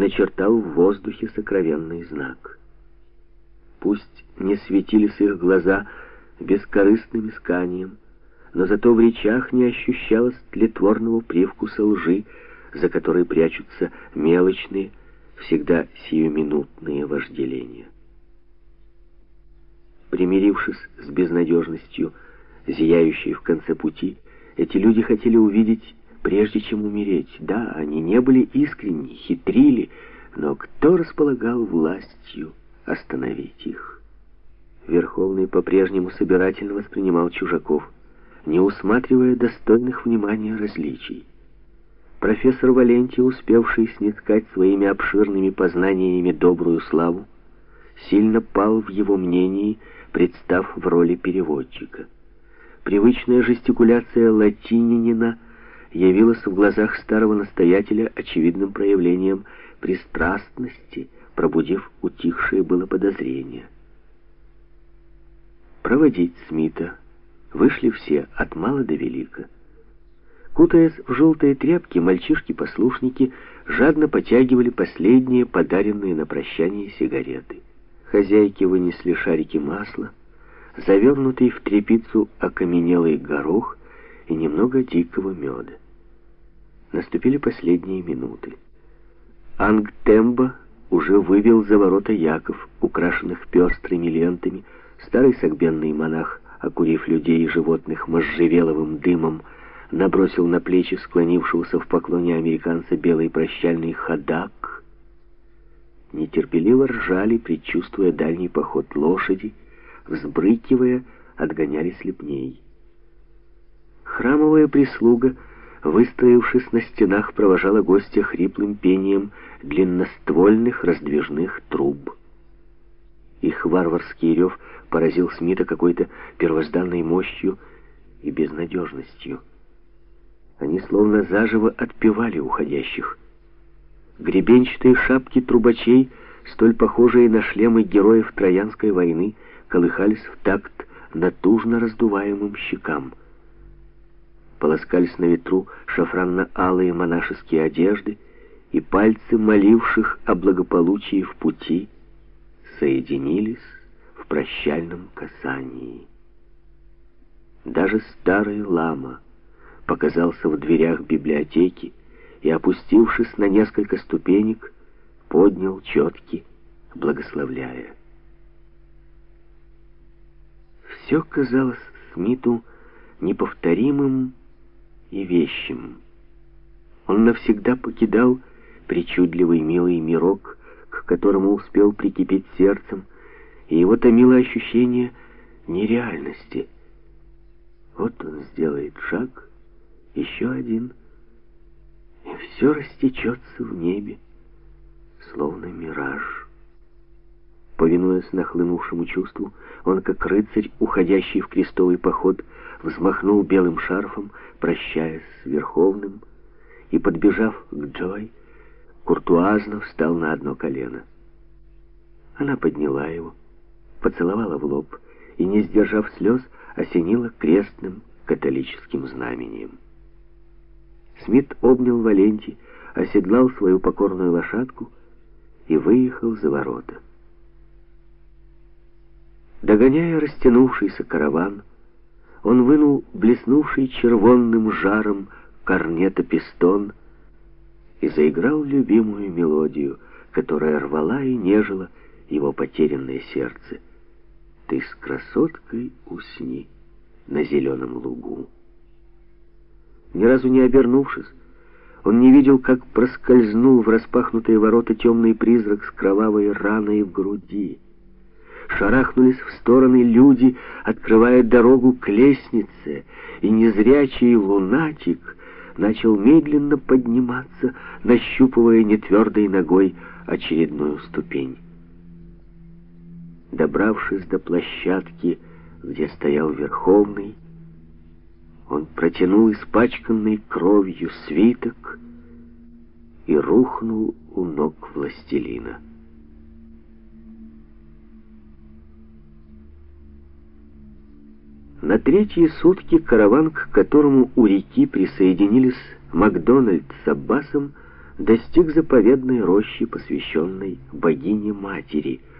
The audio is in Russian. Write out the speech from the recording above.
начертал в воздухе сокровенный знак. Пусть не светились их глаза бескорыстным исканием, но зато в речах не ощущалось тлетворного привкуса лжи, за которой прячутся мелочные, всегда сиюминутные вожделения. Примирившись с безнадежностью, зияющей в конце пути, эти люди хотели увидеть, прежде чем умереть. Да, они не были искренни, хитрили, но кто располагал властью остановить их? Верховный по-прежнему собирательно воспринимал чужаков, не усматривая достойных внимания различий. Профессор Валентий, успевший снискать своими обширными познаниями добрую славу, сильно пал в его мнении, представ в роли переводчика. Привычная жестикуляция латинянина явилась в глазах старого настоятеля очевидным проявлением пристрастности, пробудив утихшее было подозрение. Проводить Смита вышли все, от мала до велика. Кутаясь в желтые тряпки, мальчишки-послушники жадно потягивали последние подаренные на прощание сигареты. Хозяйки вынесли шарики масла, завернутый в тряпицу окаменелый горох и немного дикого меда. Наступили последние минуты. Ангтемба уже вывел за ворота яков, украшенных пестрыми лентами. Старый согбенный монах, окурив людей и животных можжевеловым дымом, набросил на плечи склонившегося в поклоне американца белый прощальный ходак. Нетерпеливо ржали, предчувствуя дальний поход лошади, взбрыкивая, отгоняли слепней. Храмовая прислуга, выстроившись на стенах, провожала гостя хриплым пением длинноствольных раздвижных труб. Их варварский рев поразил Смита какой-то первозданной мощью и безнадежностью. Они словно заживо отпевали уходящих. Гребенчатые шапки трубачей, столь похожие на шлемы героев Троянской войны, колыхались в такт натужно раздуваемым щекам. Полоскались на ветру шафранно-алые монашеские одежды, и пальцы, моливших о благополучии в пути, соединились в прощальном касании. Даже старый лама показался в дверях библиотеки и, опустившись на несколько ступенек, поднял четки, благословляя. Все казалось Смиту неповторимым и вещим. Он навсегда покидал причудливый милый мирок, к которому успел прикипеть сердцем, и его томило ощущение нереальности. Вот он сделает шаг, еще один, и все растечется в небе, словно мираж. Повинуясь нахлынувшему чувству, он, как рыцарь, уходящий в крестовый поход, взмахнул белым шарфом, прощаясь с Верховным, и, подбежав к Джой, куртуазно встал на одно колено. Она подняла его, поцеловала в лоб и, не сдержав слез, осенила крестным католическим знамением. Смит обнял Валентий, оседлал свою покорную лошадку и выехал за ворота. Догоняя растянувшийся караван, он вынул блеснувший червонным жаром корнето-пистон и заиграл любимую мелодию, которая рвала и нежила его потерянное сердце. «Ты с красоткой усни на зеленом лугу». Ни разу не обернувшись, он не видел, как проскользнул в распахнутые ворота темный призрак с кровавой раной в груди. Шарахнулись в стороны люди, открывая дорогу к лестнице, и незрячий лунатик начал медленно подниматься, нащупывая нетвердой ногой очередную ступень. Добравшись до площадки, где стоял Верховный, он протянул испачканный кровью свиток и рухнул у ног властелина. На третьи сутки караван, к которому у реки присоединились Макдональд с Аббасом, достиг заповедной рощи, посвященной богине-матери.